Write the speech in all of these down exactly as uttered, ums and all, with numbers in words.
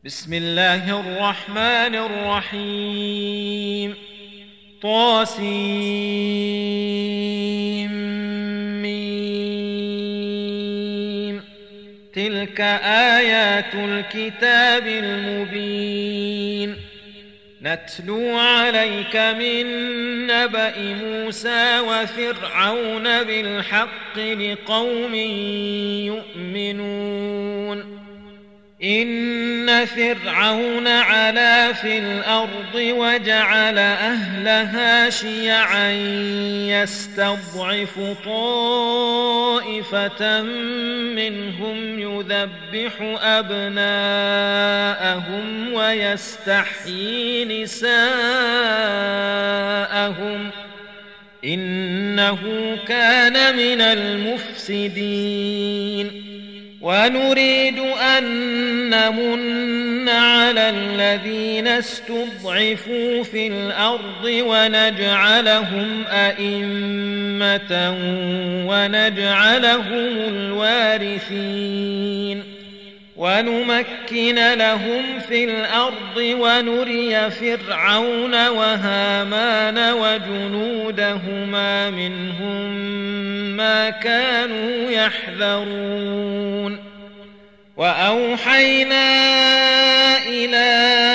بسم الله الرحمن الرحيم. طاسيم. تلك آيات الكتاب المبين. نتلو عليك من نبأ موسى وفرعون بالحق لقوم يؤمنون. إن فرعون علا في الأرض وجعل أهلها شيعا يستضعف طائفة منهم يذبح أبناءهم ويستحيي نساءهم إنه كان من المفسدين. ونريد أن نمن على الذين استضعفوا في الأرض ونجعلهم أئمة ونجعلهم الوارثين ونمكن لهم في الأرض ونري فرعون وهامان وجنودهما منهم ما كانوا يحذرون. وأوحينا إلى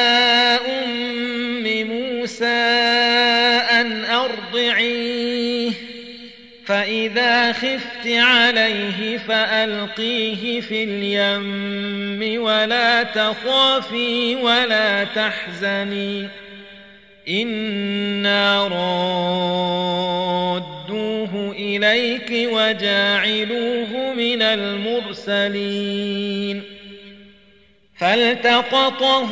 أم موسى أن أرضعيه فإذا خفت عليه فألقيه في اليم ولا تخافي ولا تحزني إنا رادوه إليك وجاعلوه من المرسلين. فالتقطه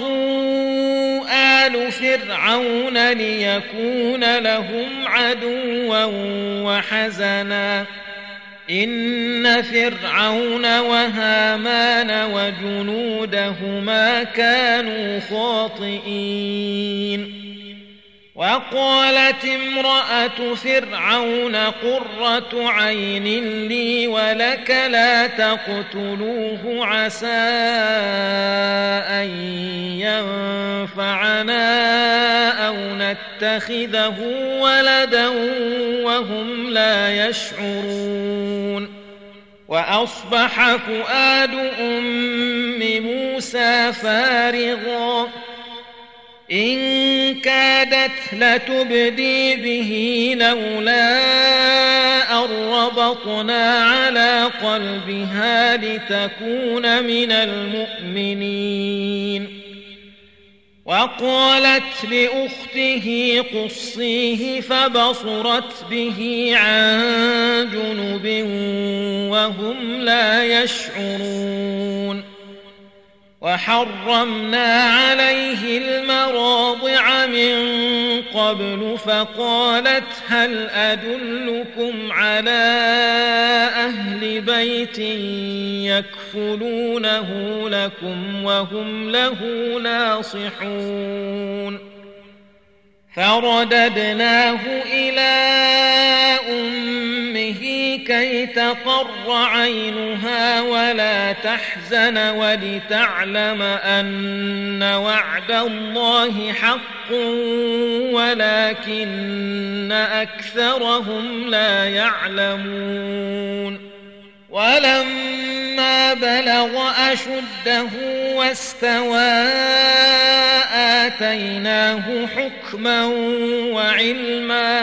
آل فرعون ليكون لهم عدوا وحزنا إن فرعون وهامان وجنودهما كانوا خاطئين. وقالت امرأة فرعون قرة عين لي ولك لا تقتلوه عسى أن ينفعنا أو نتخذه ولدا وهم لا يشعرون. وأصبح فؤاد أم موسى فارغا إن كادت لتبدي به لولا أن ربطنا على قلبها لتكون من المؤمنين. وقالت لأخته قصيه فبصرت به عن جنب وهم لا يشعرون. وحرمنا عليه المراضع من قبل فقالت هل أدلكم على أهل بيت يكفلونه لكم وهم له ناصحون. فرددناه إلى أمه كي تقر عينها ولا تحزن ولتعلم أن وعد الله حق ولكن أكثرهم لا يعلمون. ولما بلغ أشده واستوى آتيناه حكما وعلما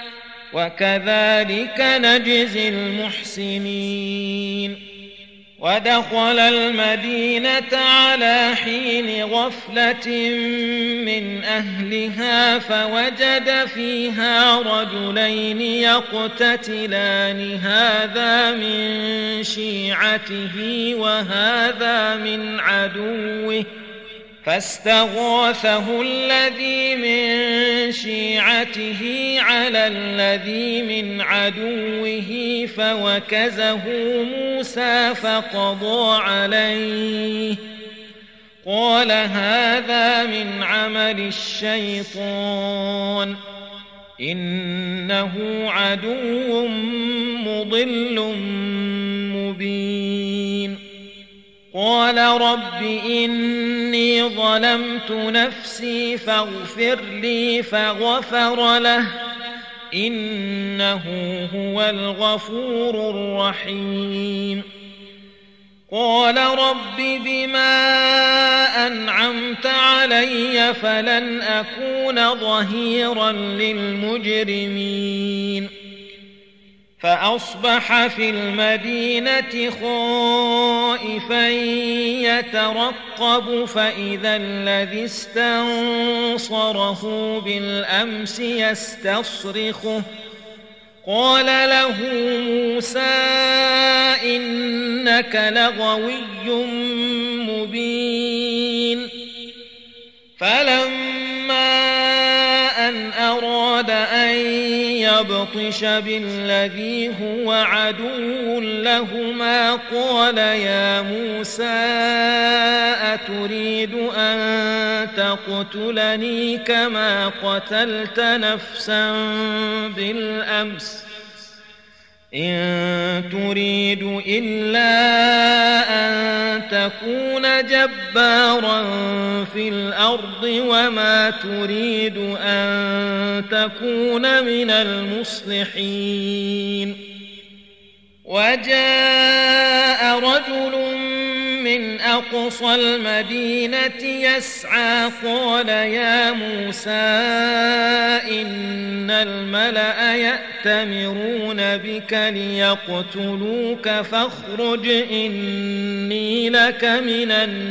وكذلك نجزي المحسنين. ودخل المدينة على حين غفلة من أهلها فوجد فيها رجلين يقتتلان هذا من شيعته وهذا من عدوه فاستغاثه الذي من شيعته على الذي من عدوه فوكزه موسى فقضى عليه قال هذا من عمل الشيطان إنه عدو مضل مبين. قال رب إني ظلمت نفسي فاغفر لي فغفر له إنه هو الغفور الرحيم قال رب بما أنعمت علي فلن أكون ظهيرا للمجرمين فأصبح في المدينة خائفا يترقب فإذا الذي استنصره بالأمس يستصرخه قال له موسى إنك لغوي مبين فلما أن أراد أن يبطش بالذي هو عدو لهما قال يا موسى أتريد أن تقتلني كما قتلت نفسا بالأمس إن تريد إلا أن تكون جبارا في الأرض وما تريد أن تكون من المصلحين وجاء رجل من أقصى المدينة يسعى قال يا موسى إن الملأ يأتمرون بك ليقتلوك فاخرج إني لك من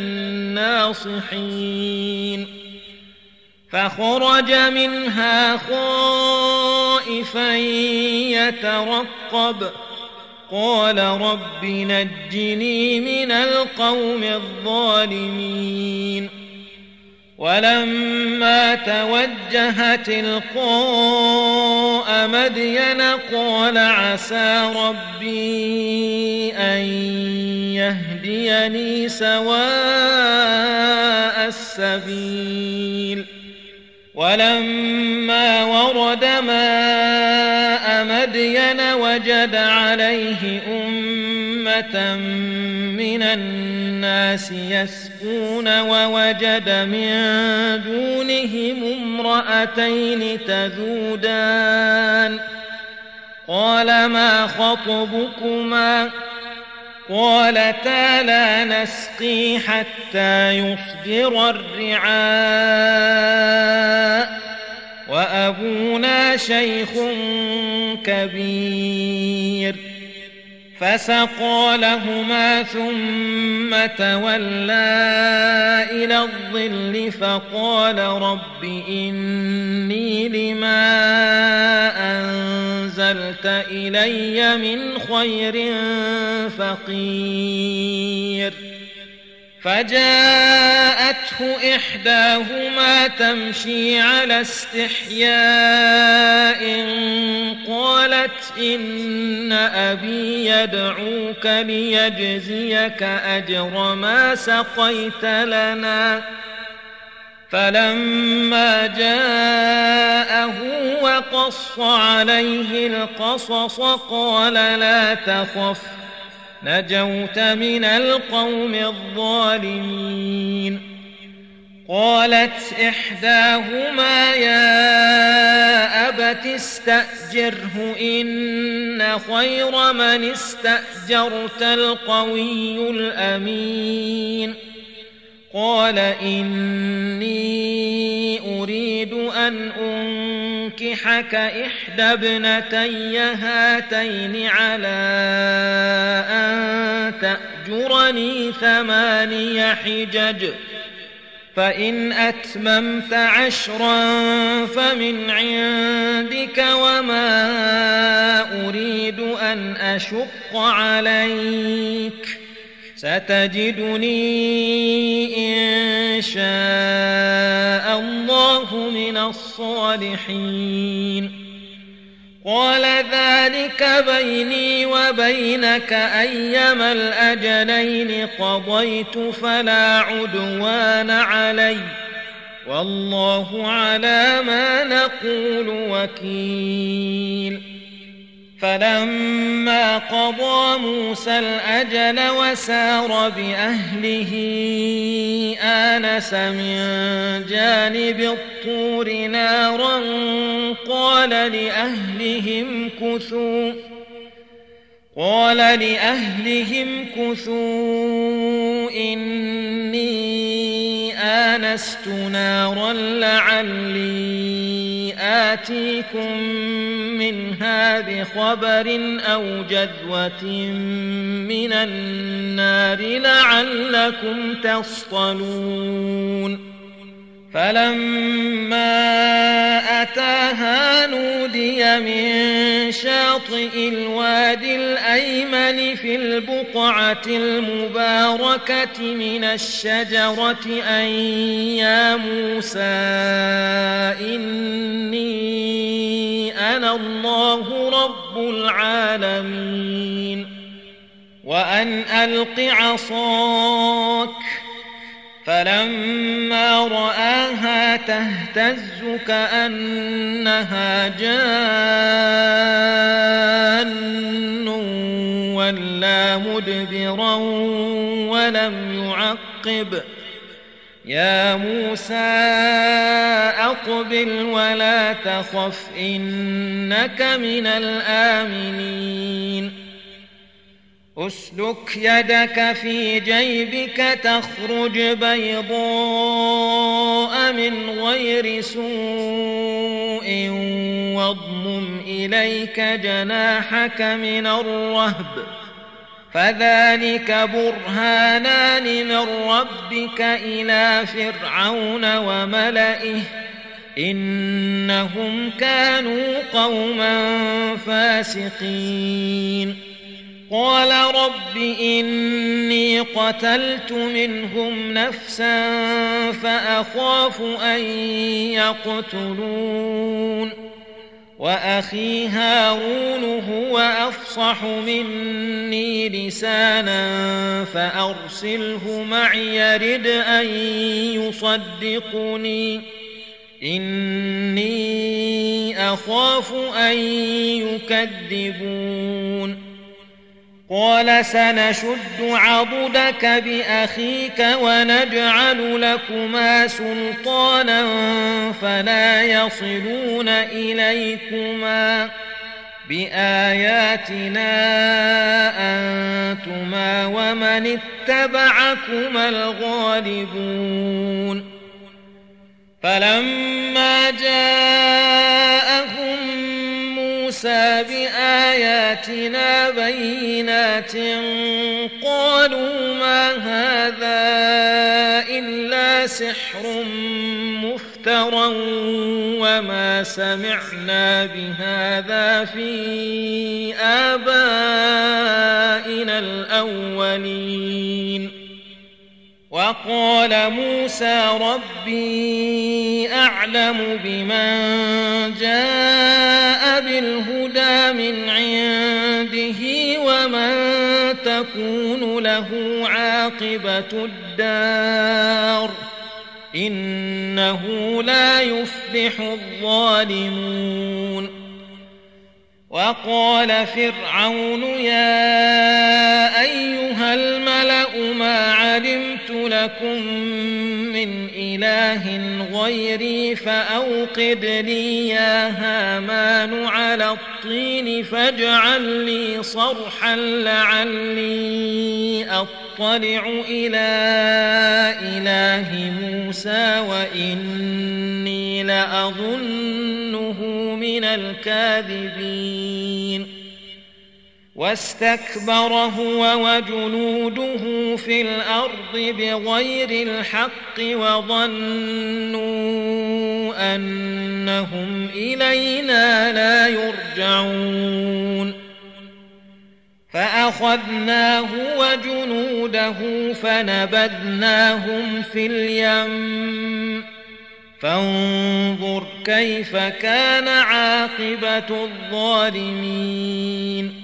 الناصحين فخرج منها خائفا يترقب قال رب نجني من القوم الظالمين ولما توجه تلقاء مدين قال عسى ربي أن يهديني سواء السبيل ولما ورد ماء مدين وجد عليه أمة من الناس يسقون ووجد من دونهم امرأتين تذودان قال ما خطبكما قالتا لا نسقي حتى يصدر الرعاء وأبونا شيخ كبير فسقى لهما ثم تولى إلى الظل فقال رب إني لما أنزلت إلي من خير فقير فجاءته إحداهما تمشي على استحياء قالت إن أبي يدعوك ليجزيك أجر ما سقيت لنا فلما جاءه وقص عليه القصص قال لا تخف نجوت من القوم الظالمين قالت إحداهما يا أبت استأجره إن خير من استأجرت القوي الأمين قال إني أريد أن أنكحك إحدى ابنتي هاتين على أن تأجرني ثماني حجج فإن أتممت عشرا فمن عندك وما أريد أن أشق عليك ستجدني إن شاء الله من الصالحين قال ذلك بيني وبينك أيما الأجلين قضيت فلا عدوان علي والله على ما نقول وكيل فلما قضى موسى الأجل وسار بأهله آنس من جانب الطور نارا قال لأهلهم كثوا قال لأهلهم كثوا إني آنست نارا لعلي آتيكم منها بخبر أو جذوة من النار لعلكم تصطلون فلما أتاها نودي من شاطئ الوادي الأيمن في البقعة المباركة من الشجرة أن يا موسى إني أنا الله رب العالمين وأن ألق عصاك فلما رآها تهتز كأنها جان ولا مدبرا ولم يعقب يا موسى أقبل ولا تخف إنك من الآمنين أسلك يدك في جيبك تخرج بيضاء من غير سوء واضمم إليك جناحك من الرهب فذلك برهانان من ربك إلى فرعون وملئه إنهم كانوا قوما فاسقين قال رب إني قتلت منهم نفسا فأخاف أن يقتلون وأخي هارون هو أفصح مني لسانا فأرسله معي يرد أن يصدقني إني أخاف أن يكذبون قال سنشد عضدك بأخيك ونجعل لكما سلطانا فلا يصلون إليكما بآياتنا أنتما ومن اتبعكما الغالبون فلما جاءهم موسى بآياتنا بينات قالوا ما هذا إلا سحر مفترى وما سمعنا بهذا في آبائنا الأولين وقال موسى ربي أعلم بمن جاء بالهدى من عنده ومن تكون له عاقبة الدار إنه لا يفلح الظالمون وقال فرعون يا أيها الملأ ما علمت لكم من إله غيري فأوقد لي يا هامان على الطين فاجعل لي صرحا لعلي أطلع إلى إله موسى وإني لأظنه من الكاذبين واستكبر هو وجنوده في الأرض بغير الحق وظنوا أنهم إلينا لا يرجعون فأخذناه وجنوده فنبذناهم في اليم فانظر كيف كان عاقبة الظالمين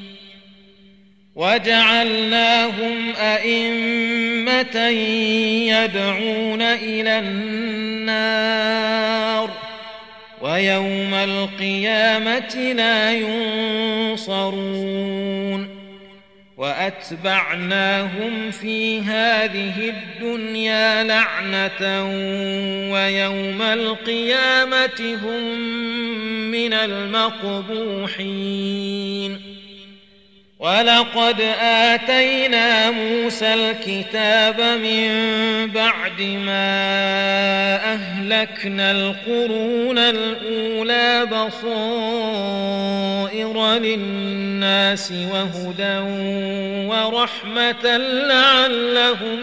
وجعلناهم أئمة يدعون إلى النار ويوم القيامة لا ينصرون وأتبعناهم في هذه الدنيا لعنة ويوم القيامة هم من المقبوحين ولقد آتينا موسى الكتاب من بعد ما أهلكنا القرون الأولى بصائر للناس وهدى ورحمة لعلهم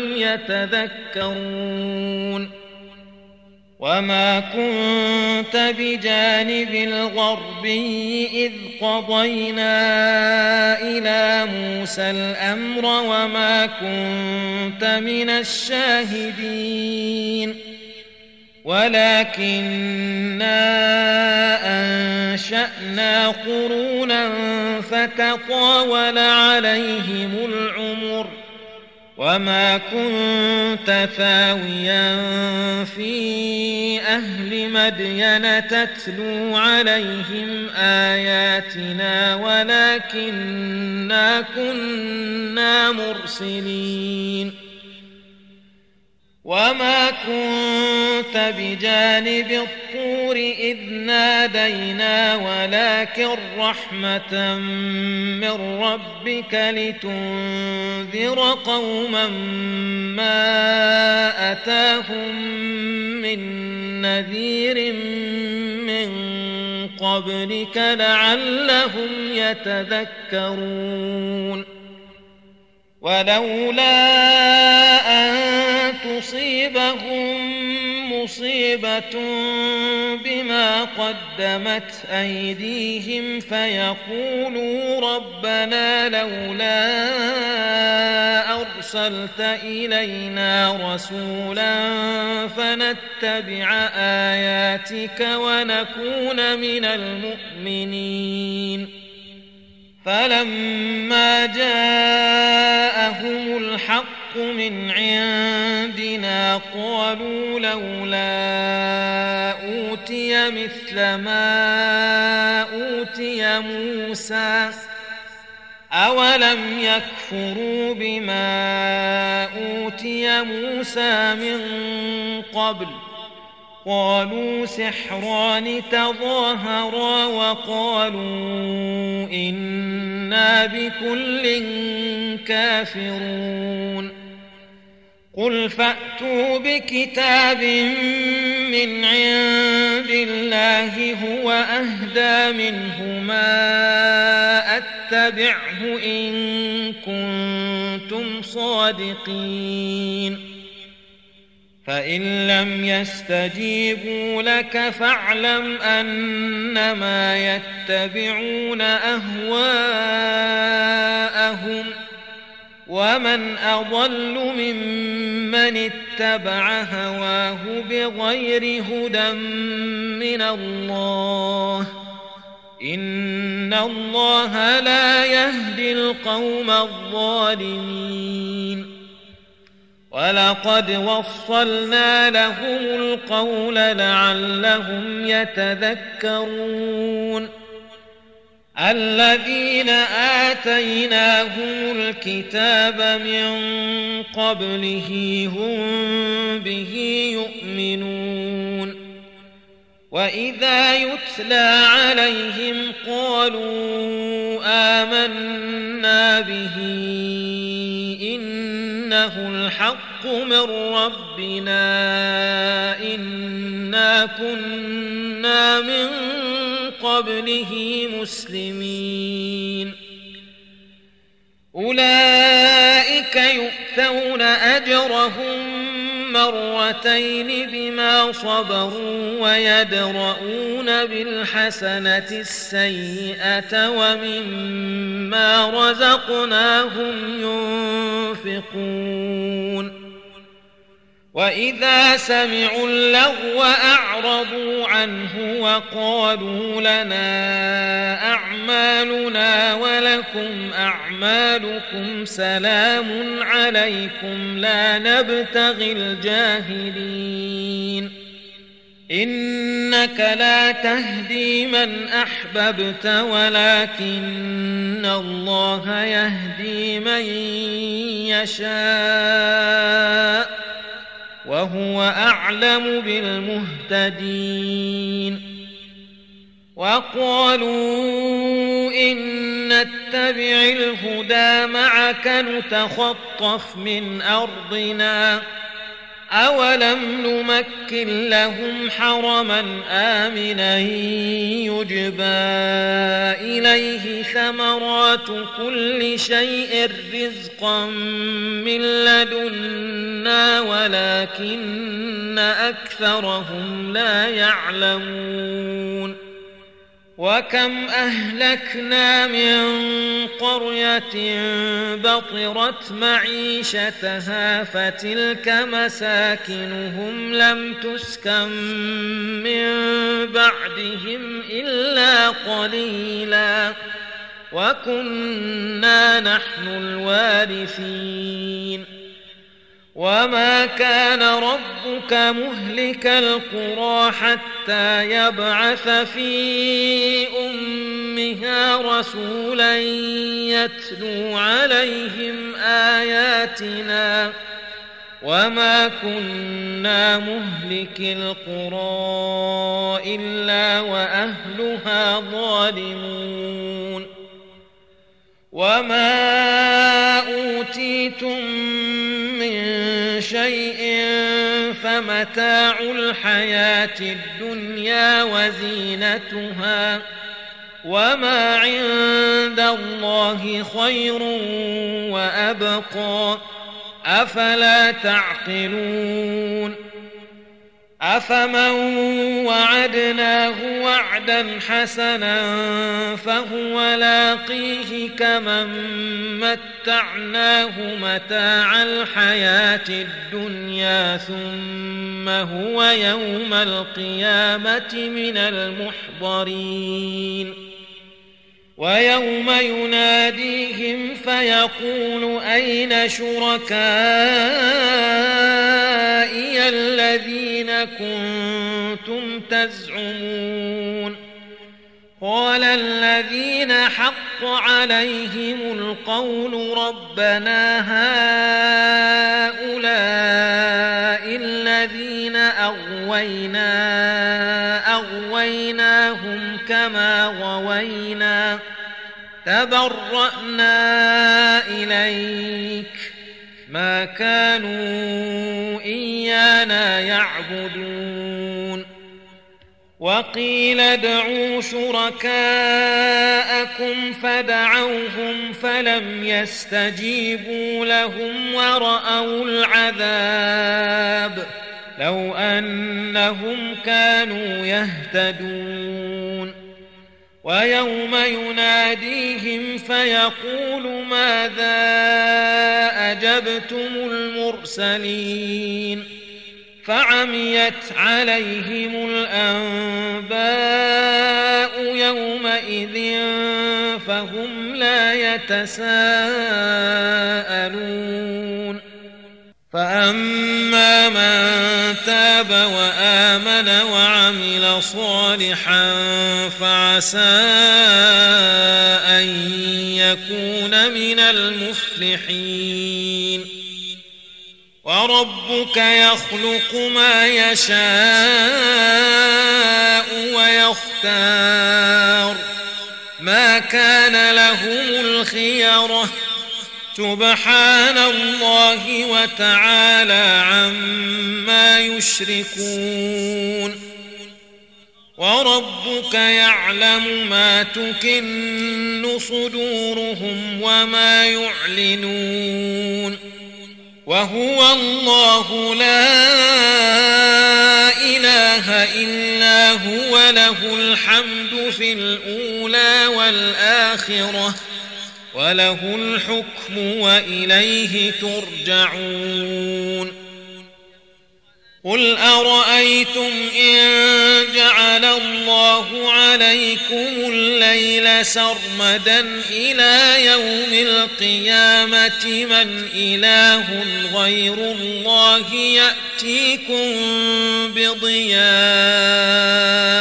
يتذكرون وما كنت بجانب الغربي إذ قضينا إلى موسى الأمر وما كنت من الشاهدين ولكننا أنشأنا قرونا فتطاول عليهم العمر وما كنت ثاويا في أهل مدين تتلو عليهم آياتنا ولكننا كنا مرسلين وما كنت بجانب الطور إذ نادينا ولكن رحمة من ربك لتنذر قوما ما أتاهم من نذير من قبلك لعلهم يتذكرون ولولا أن تصيبهم مصيبة بما قدمت أيديهم فيقولوا ربنا لولا أرسلت إلينا رسولا فنتبع آياتك ونكون من المؤمنين فلما جاءهم الحق من عندنا قالوا لولا أوتي مثل ما أوتي موسى أولم يكفروا بما أوتي موسى من قبل قالوا سحران تظاهرا وقالوا إنا بكل كافرون قل فأتوا بكتاب من عند الله هو أهدى منهما أتبعه إن كنتم صادقين فإن لم يستجيبوا لك فاعلم أنما يتبعون أهواءهم ومن أضل ممن اتبع هواه بغير هدى من الله إن الله لا يهدي القوم الظالمين ولقد وصلنا لهم القول لعلهم يتذكرون الذين آتيناهم الكتاب من قبله هم به يؤمنون وإذا يتلى عليهم قالوا آمنا به إنه الحق من ربنا إنا كنا من قبله مسلمين أولئك يؤتون أجرهم مرتين بما صبروا ويدرؤون بالحسنة السيئة ومما رزقناهم ينفقون وإذا سمعوا اللغو أعرضوا عنه وقالوا لنا أعمالنا ولكم أعمالكم سلام عليكم لا نبتغي الجاهلين إن إنك لا تهدي من أحببت ولكن الله يهدي من يشاء وهو أعلم بالمهتدين. وقالوا إن نتبع الهدى معك نتخطف من أرضنا أولم نمكن لهم حرما آمنا يجبى إليه ثمرات كل شيء رزقا من لدنا ولكن أكثرهم لا يعلمون. وكم أهلكنا من قرية بطرت معيشتها فتلك مساكنهم لم تسكن من بعدهم إلا قليلا وكنا نحن الوارثين. وما كان ربك مهلك القرى حتى يبعث في أمها رسولا يتلو عليهم آياتنا وما كنا مهلك القرى إلا وأهلها ظالمون. وما أوتيتم من شيء فمتاع الحياة الدنيا وزينتها وما عند الله خير وأبقى أفلا تعقلون. أفمن وعدناه وعدا حسنا فهو لاقيه كمن متعناه متاع الحياة الدنيا ثم هو يوم القيامة من المحضرين. ويوم يناديهم فيقول أين شركائي الذين كنتم تزعمون قال الذين حق عليهم القول ربنا هؤلاء الذين أغوينا أغويناهم كما غوينا تبرأنا إليك ما كانوا إيانا يعبدون. وقيل ادعوا شركاءكم فدعوهم فلم يستجيبوا لهم ورأوا العذاب لو أنهم كانوا يهتدون. ويوم يناديهم فيقول ماذا أجبتم المرسلين فعميت عليهم الأنباء يومئذ فهم لا يتساءلون. فأما من تاب وآمن وعمل صالحا فعسى أن يكون من المفلحين. وربك يخلق ما يشاء ويختار ما كان لهم الخيرة سبحان الله وتعالى عما يشركون. وربك يعلم ما تكن صدورهم وما يعلنون وهو الله لا إله إلا هو له الحمد في الأولى والآخرة وله الحكم وإليه ترجعون. قل أرأيتم إن جعل الله عليكم الليل سرمدا إلى يوم القيامة من إله غير الله يأتيكم بضياء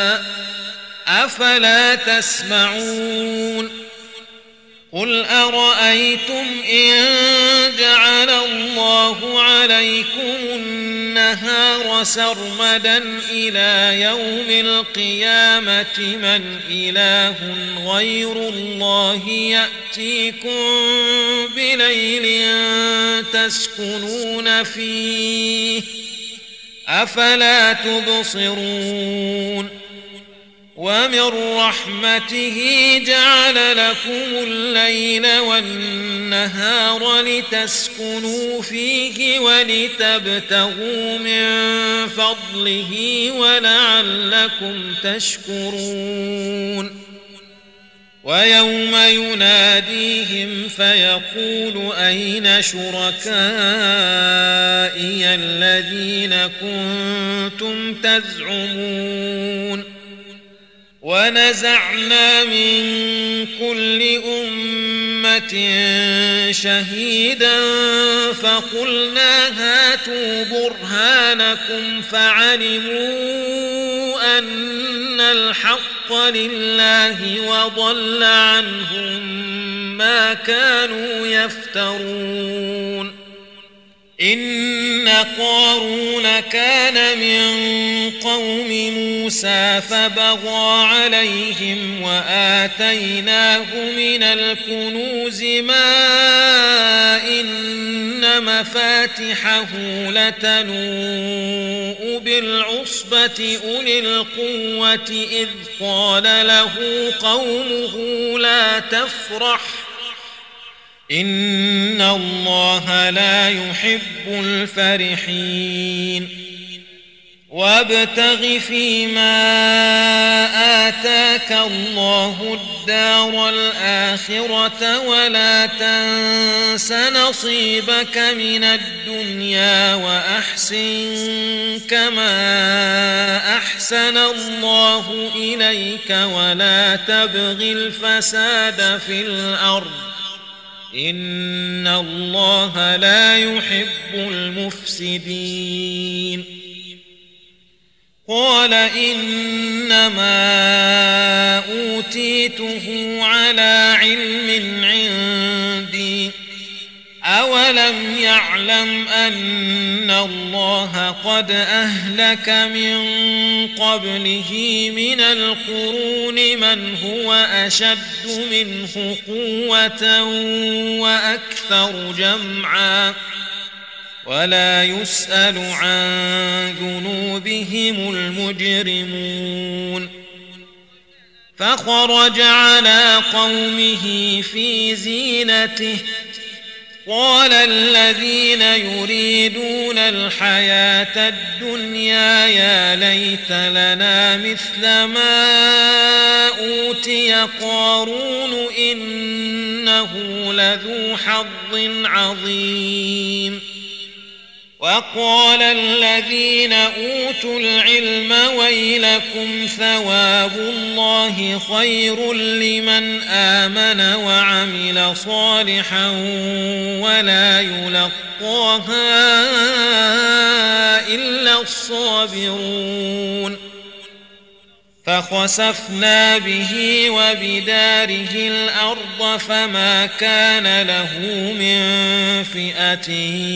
أفلا تسمعون قل أرأيتم إن جعل الله عليكم النهار سرمدا إلى يوم القيامة من إله غير الله يأتيكم بليل تسكنون فيه أفلا تبصرون ومن رحمته جعل لكم الليل والنهار لتسكنوا فيه ولتبتغوا من فضله ولعلكم تشكرون ويوم يناديهم فيقول أين شركائي الذين كنتم تزعمون ونزعنا من كل أمة شهيدا فقلنا هاتوا برهانكم فعلموا أن الحق لله وضل عنهم ما كانوا يفترون إن قارون كان من قوم موسى فبغى عليهم وآتيناه من الكنوز ما إن مفاتحه لتنوء بالعصبة أولي القوة إذ قال له قومه لا تفرح إن الله لا يحب الفرحين وابتغ فيما آتاك الله الدار الآخرة ولا تنس نصيبك من الدنيا وأحسن كما أحسن الله إليك ولا تبغ الفساد في الأرض إن الله لا يحب المفسدين قال إنما أوتيته على علم عندي أولم يعلم أن الله قد أهلك من قبله من القرون من هو أشد منه قوة وأكثر جمعا ولا يسأل عن ذنوبهم المجرمون فخرج على قومه في زينته قال الذين يريدون الحياة الدنيا يا ليت لنا مثل ما أوتي قارون إنه لذو حظ عظيم وقال الذين أوتوا العلم ويلكم ثواب الله خير لمن آمن وعمل صالحا ولا يلقاها إلا الصابرون فخسفنا به وبداره الأرض فما كان له من فئة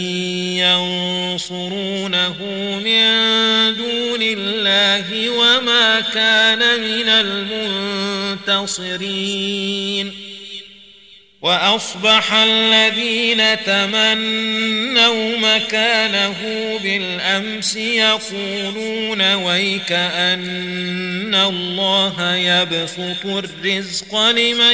ينصرونه من دون الله وما كان من المنتصرين وأصبح الذين تمنوا مكانه بالأمس يقولون ويك أن الله يبسط الرزق لمن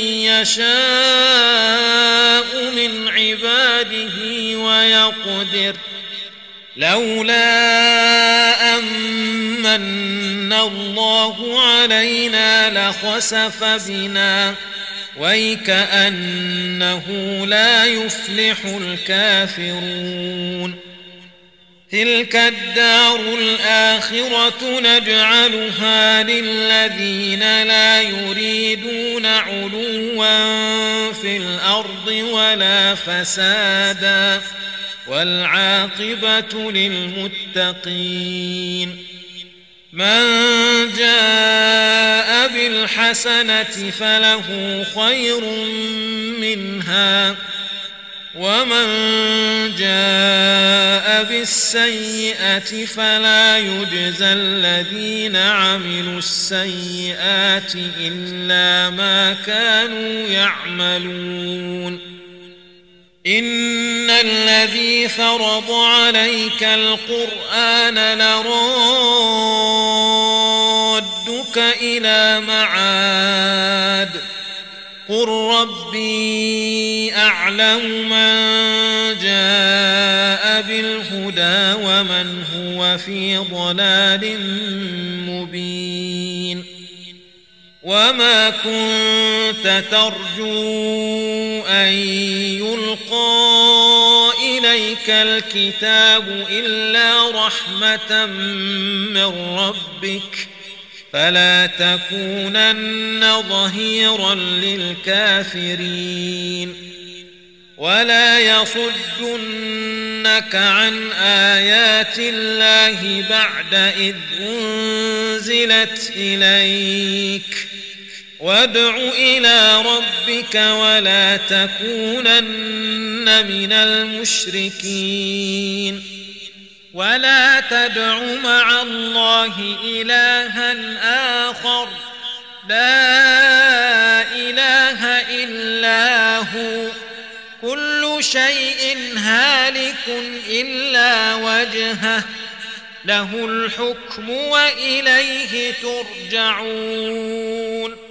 يشاء من عباده ويقدر لولا أمن الله علينا لخسف بنا ويكأنه لا يفلح الكافرون تلك الدار الآخرة نجعلها للذين لا يريدون علوا في الأرض ولا فسادا والعاقبة للمتقين من جاء بالحسنة فله خير منها ومن جاء بالسيئة فلا يجزى الذين عملوا السيئات إلا ما كانوا يعملون إن الذي فرض عليك القرآن لرادك إلى معاد قل ربي أعلم من جاء بالهدى ومن هو في ضلال مبين وما كنت ترجو أن يلقى إليك الكتاب إلا رحمة من ربك فلا تكونن ظهيرا للكافرين ولا يصدنك عن آيات الله بعد إذ أنزلت إليك وادع إلى ربك ولا تكونن من المشركين ولا تدع مع الله إلها آخر لا إله إلا هو كل شيء هالك إلا وجهه له الحكم وإليه ترجعون